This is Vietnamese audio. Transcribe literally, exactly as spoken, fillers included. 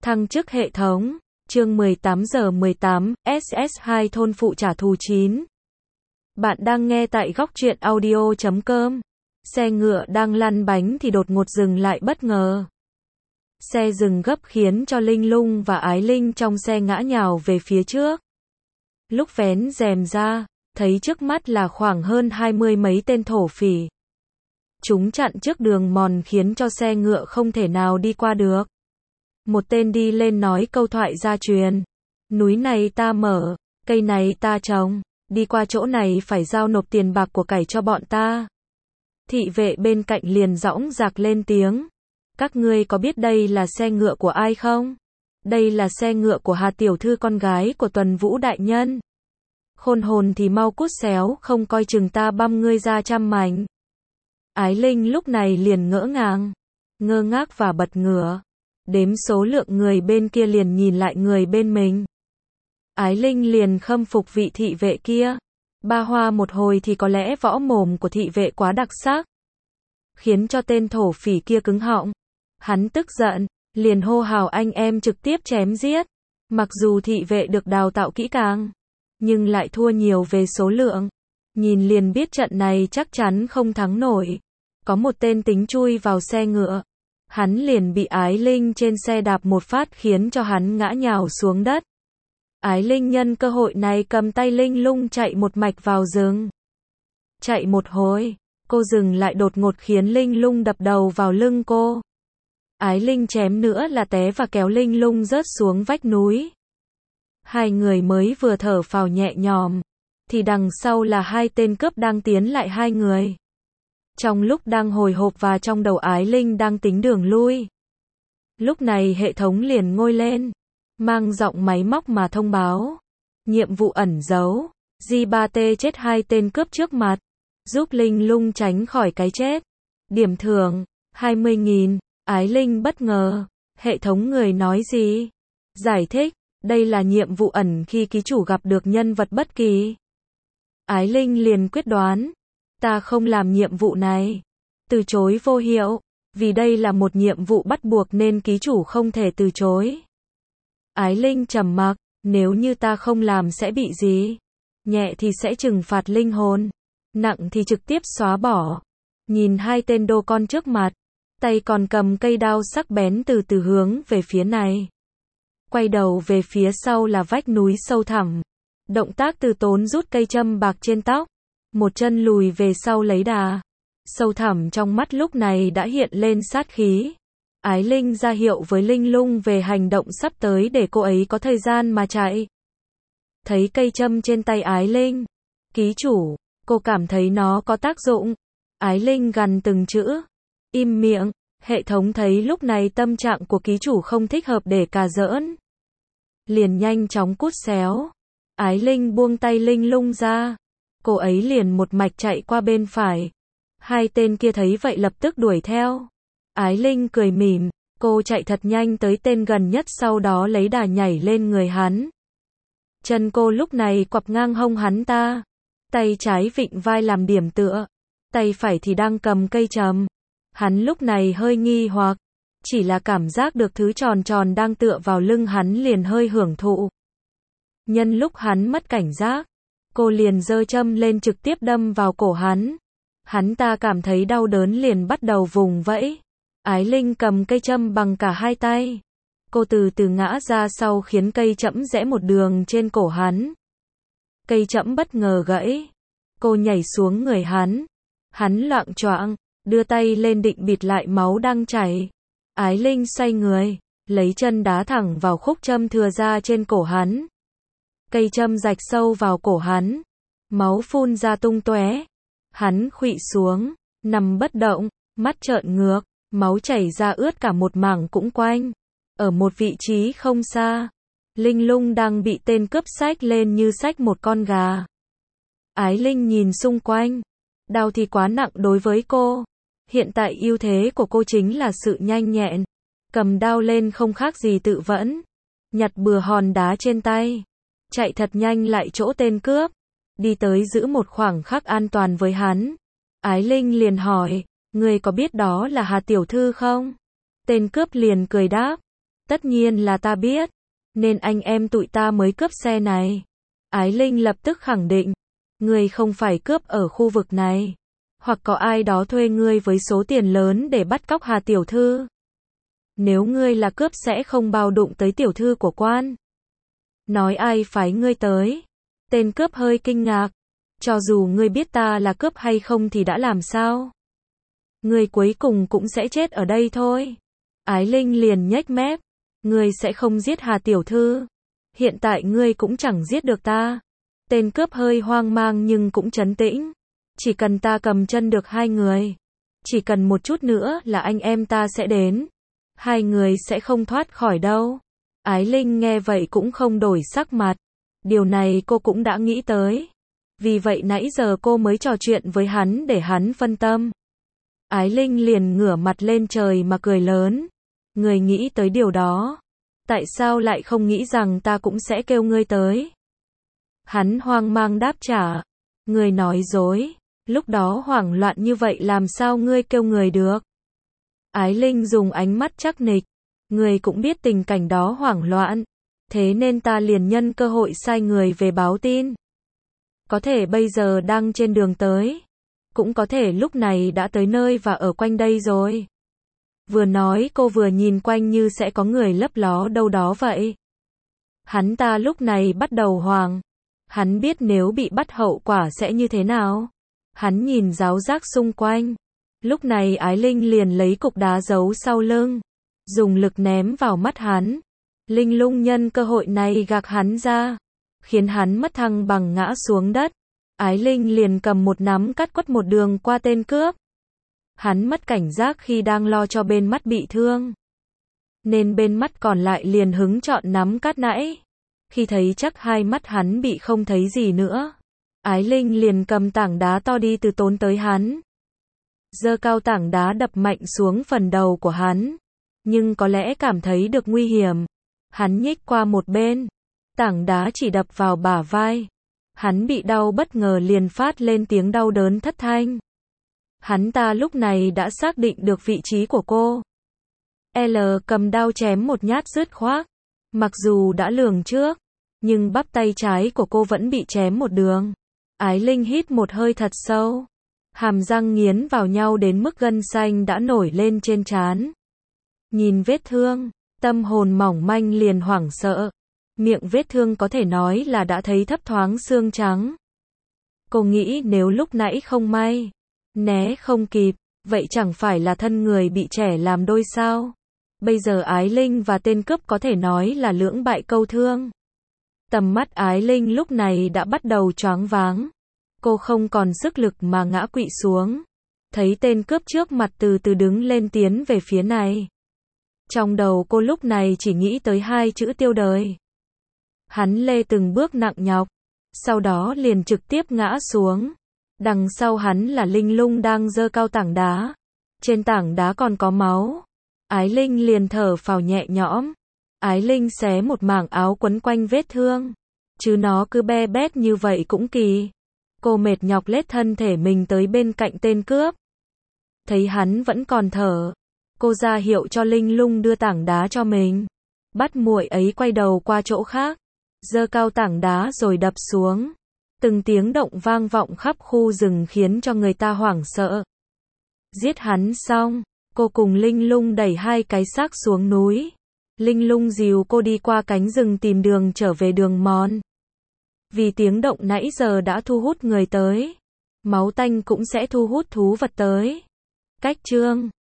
Thăng chức hệ thống, chương mười tám giờ mười tám, S S hai thôn phụ trả thù chín. Bạn đang nghe tại góc truyện audio chấm com. Xe ngựa đang lăn bánh thì đột ngột dừng lại bất ngờ. Xe dừng gấp khiến cho Linh Lung và Ái Linh trong xe ngã nhào về phía trước. Lúc vén rèm ra, thấy trước mắt là khoảng hơn hai mươi mấy tên thổ phỉ. Chúng chặn trước đường mòn khiến cho xe ngựa không thể nào đi qua được. Một tên đi lên nói câu thoại gia truyền. Núi này ta mở, cây này ta trồng, đi qua chỗ này phải giao nộp tiền bạc của cải cho bọn ta. Thị vệ bên cạnh liền dõng dạc lên tiếng. Các ngươi có biết đây là xe ngựa của ai không? Đây là xe ngựa của Hà tiểu thư con gái của Tuần Vũ đại nhân. Khôn hồn thì mau cút xéo, không coi chừng ta băm ngươi ra trăm mảnh. Ái Linh lúc này liền ngỡ ngàng, ngơ ngác và bật ngửa. Đếm số lượng người bên kia liền nhìn lại người bên mình. Ái Linh liền khâm phục vị thị vệ kia. Ba hoa một hồi thì có lẽ võ mồm của thị vệ quá đặc sắc, khiến cho tên thổ phỉ kia cứng họng. Hắn tức giận, liền hô hào anh em trực tiếp chém giết. Mặc dù thị vệ được đào tạo kỹ càng, nhưng lại thua nhiều về số lượng. Nhìn liền biết trận này chắc chắn không thắng nổi. Có một tên tính chui vào xe ngựa. Hắn liền bị Ái Linh trên xe đạp một phát khiến cho hắn ngã nhào xuống đất. Ái Linh nhân cơ hội này cầm tay Linh Lung chạy một mạch vào rừng. Chạy một hồi, cô dừng lại đột ngột khiến Linh Lung đập đầu vào lưng cô. Ái Linh chém nữa là té và kéo Linh Lung rớt xuống vách núi. Hai người mới vừa thở phào nhẹ nhõm, thì đằng sau là hai tên cướp đang tiến lại hai người. Trong lúc đang hồi hộp và trong đầu Ái Linh đang tính đường lui. Lúc này hệ thống liền ngôi lên, mang giọng máy móc mà thông báo. Nhiệm vụ ẩn giấu, G ba T chết hai tên cướp trước mặt, giúp Linh Lung tránh khỏi cái chết. Điểm thưởng, hai mươi nghìn, Ái Linh bất ngờ, hệ thống người nói gì? Giải thích, đây là nhiệm vụ ẩn khi ký chủ gặp được nhân vật bất kỳ. Ái Linh liền quyết đoán. Ta không làm nhiệm vụ này. Từ chối vô hiệu, vì đây là một nhiệm vụ bắt buộc nên ký chủ không thể từ chối. Ái Linh trầm mặc, nếu như ta không làm sẽ bị gì? Nhẹ thì sẽ trừng phạt linh hồn, nặng thì trực tiếp xóa bỏ. Nhìn hai tên đô con trước mặt, tay còn cầm cây đao sắc bén từ từ hướng về phía này. Quay đầu về phía sau là vách núi sâu thẳm. Động tác từ tốn rút cây châm bạc trên tóc. Một chân lùi về sau lấy đà. Sâu thẳm trong mắt lúc này đã hiện lên sát khí. Ái Linh ra hiệu với Linh Lung về hành động sắp tới để cô ấy có thời gian mà chạy. Thấy cây châm trên tay Ái Linh. Ký chủ, cô cảm thấy nó có tác dụng. Ái Linh gằn từng chữ. Im miệng, hệ thống thấy lúc này tâm trạng của ký chủ không thích hợp để cà giỡn. Liền nhanh chóng cút xéo. Ái Linh buông tay Linh Lung ra. Cô ấy liền một mạch chạy qua bên phải. Hai tên kia thấy vậy lập tức đuổi theo. Ái Linh cười mỉm, cô chạy thật nhanh tới tên gần nhất sau đó lấy đà nhảy lên người hắn. Chân cô lúc này quặp ngang hông hắn ta. Tay trái vịn vai làm điểm tựa. Tay phải thì đang cầm cây trầm. Hắn lúc này hơi nghi hoặc. Chỉ là cảm giác được thứ tròn tròn đang tựa vào lưng hắn liền hơi hưởng thụ. Nhân lúc hắn mất cảnh giác, cô liền giơ châm lên trực tiếp đâm vào cổ hắn. Hắn ta cảm thấy đau đớn liền bắt đầu vùng vẫy. Ái Linh cầm cây châm bằng cả hai tay. Cô từ từ ngã ra sau khiến cây chẫm rẽ một đường trên cổ hắn. Cây chẫm bất ngờ gãy. Cô nhảy xuống người hắn. Hắn loạng choạng, đưa tay lên định bịt lại máu đang chảy. Ái Linh xoay người, lấy chân đá thẳng vào khúc châm thừa ra trên cổ hắn. Cây châm rạch sâu vào cổ hắn. Máu phun ra tung tóe. Hắn khuỵu xuống, nằm bất động, mắt trợn ngược, máu chảy ra ướt cả một mảng cũng quanh. Ở một vị trí không xa, Linh Lung đang bị tên cướp xách lên như xách một con gà. Ái Linh nhìn xung quanh. Đao thì quá nặng đối với cô. Hiện tại ưu thế của cô chính là sự nhanh nhẹn. Cầm đao lên không khác gì tự vẫn. Nhặt bừa hòn đá trên tay. Chạy thật nhanh lại chỗ tên cướp. Đi tới giữ một khoảng khắc an toàn với hắn. Ái Linh liền hỏi, người có biết đó là Hà tiểu thư không? Tên cướp liền cười đáp, Tất nhiên là ta biết, nên anh em tụi ta mới cướp xe này. Ái Linh lập tức khẳng định, ngươi không phải cướp ở khu vực này, hoặc có ai đó thuê ngươi với số tiền lớn để bắt cóc Hà tiểu thư. Nếu ngươi là cướp sẽ không bao đụng tới tiểu thư của quan. Nói ai phái ngươi tới? Tên cướp hơi kinh ngạc. Cho dù ngươi biết ta là cướp hay không thì đã làm sao? Ngươi cuối cùng cũng sẽ chết ở đây thôi. Ái Linh liền nhếch mép. Ngươi sẽ không giết Hà tiểu thư. Hiện tại ngươi cũng chẳng giết được ta. Tên cướp hơi hoang mang nhưng cũng trấn tĩnh. Chỉ cần ta cầm chân được hai người. Chỉ cần một chút nữa là anh em ta sẽ đến. Hai người sẽ không thoát khỏi đâu. Ái Linh nghe vậy cũng không đổi sắc mặt. Điều này cô cũng đã nghĩ tới. Vì vậy nãy giờ cô mới trò chuyện với hắn để hắn phân tâm. Ái Linh liền ngửa mặt lên trời mà cười lớn. Người nghĩ tới điều đó. Tại sao lại không nghĩ rằng ta cũng sẽ kêu ngươi tới? Hắn hoang mang đáp trả. Ngươi nói dối. Lúc đó hoảng loạn như vậy làm sao ngươi kêu người được? Ái Linh dùng ánh mắt chắc nịch. Ngươi cũng biết tình cảnh đó hoảng loạn. Thế nên ta liền nhân cơ hội sai người về báo tin. Có thể bây giờ đang trên đường tới. Cũng có thể lúc này đã tới nơi và ở quanh đây rồi. Vừa nói cô vừa nhìn quanh như sẽ có người lấp ló đâu đó vậy. Hắn ta lúc này bắt đầu hoảng. Hắn biết nếu bị bắt hậu quả sẽ như thế nào. Hắn nhìn ráo rác xung quanh. Lúc này Ái Linh liền lấy cục đá giấu sau lưng. Dùng lực ném vào mắt hắn. Linh Lung nhân cơ hội này gạt hắn ra. Khiến hắn mất thăng bằng ngã xuống đất. Ái Linh liền cầm một nắm cắt quất một đường qua tên cướp. Hắn mất cảnh giác khi đang lo cho bên mắt bị thương. Nên bên mắt còn lại liền hứng chọn nắm cắt nãy. Khi thấy chắc hai mắt hắn bị không thấy gì nữa. Ái Linh liền cầm tảng đá to đi từ tốn tới hắn. Giơ cao tảng đá đập mạnh xuống phần đầu của hắn. Nhưng có lẽ cảm thấy được nguy hiểm. Hắn nhích qua một bên. Tảng đá chỉ đập vào bả vai. Hắn bị đau bất ngờ liền phát lên tiếng đau đớn thất thanh. Hắn ta lúc này đã xác định được vị trí của cô. L cầm đao chém một nhát dứt khoát. Mặc dù đã lường trước, nhưng bắp tay trái của cô vẫn bị chém một đường. Ái Linh hít một hơi thật sâu. Hàm răng nghiến vào nhau đến mức gân xanh đã nổi lên trên trán. Nhìn vết thương, tâm hồn mỏng manh liền hoảng sợ. Miệng vết thương có thể nói là đã thấy thấp thoáng xương trắng. Cô nghĩ nếu lúc nãy không may, né không kịp, vậy chẳng phải là thân người bị trẻ làm đôi sao? Bây giờ Ái Linh và tên cướp có thể nói là lưỡng bại câu thương. Tầm mắt Ái Linh lúc này đã bắt đầu choáng váng. Cô không còn sức lực mà ngã quỵ xuống. Thấy tên cướp trước mặt từ từ đứng lên tiến về phía này. Trong đầu cô lúc này chỉ nghĩ tới hai chữ tiêu đời. Hắn lê từng bước nặng nhọc. Sau đó liền trực tiếp ngã xuống. Đằng sau hắn là Linh Lung đang giơ cao tảng đá. Trên tảng đá còn có máu. Ái Linh liền thở phào nhẹ nhõm. Ái Linh xé một mảng áo quấn quanh vết thương. Chứ nó cứ be bét như vậy cũng kỳ. Cô mệt nhọc lết thân thể mình tới bên cạnh tên cướp. Thấy hắn vẫn còn thở. Cô ra hiệu cho Linh Lung đưa tảng đá cho mình. Bắt muội ấy quay đầu qua chỗ khác. Giơ cao tảng đá rồi đập xuống. Từng tiếng động vang vọng khắp khu rừng khiến cho người ta hoảng sợ. Giết hắn xong, cô cùng Linh Lung đẩy hai cái xác xuống núi. Linh Lung dìu cô đi qua cánh rừng tìm đường trở về đường mòn. Vì tiếng động nãy giờ đã thu hút người tới. Máu tanh cũng sẽ thu hút thú vật tới. Cách chương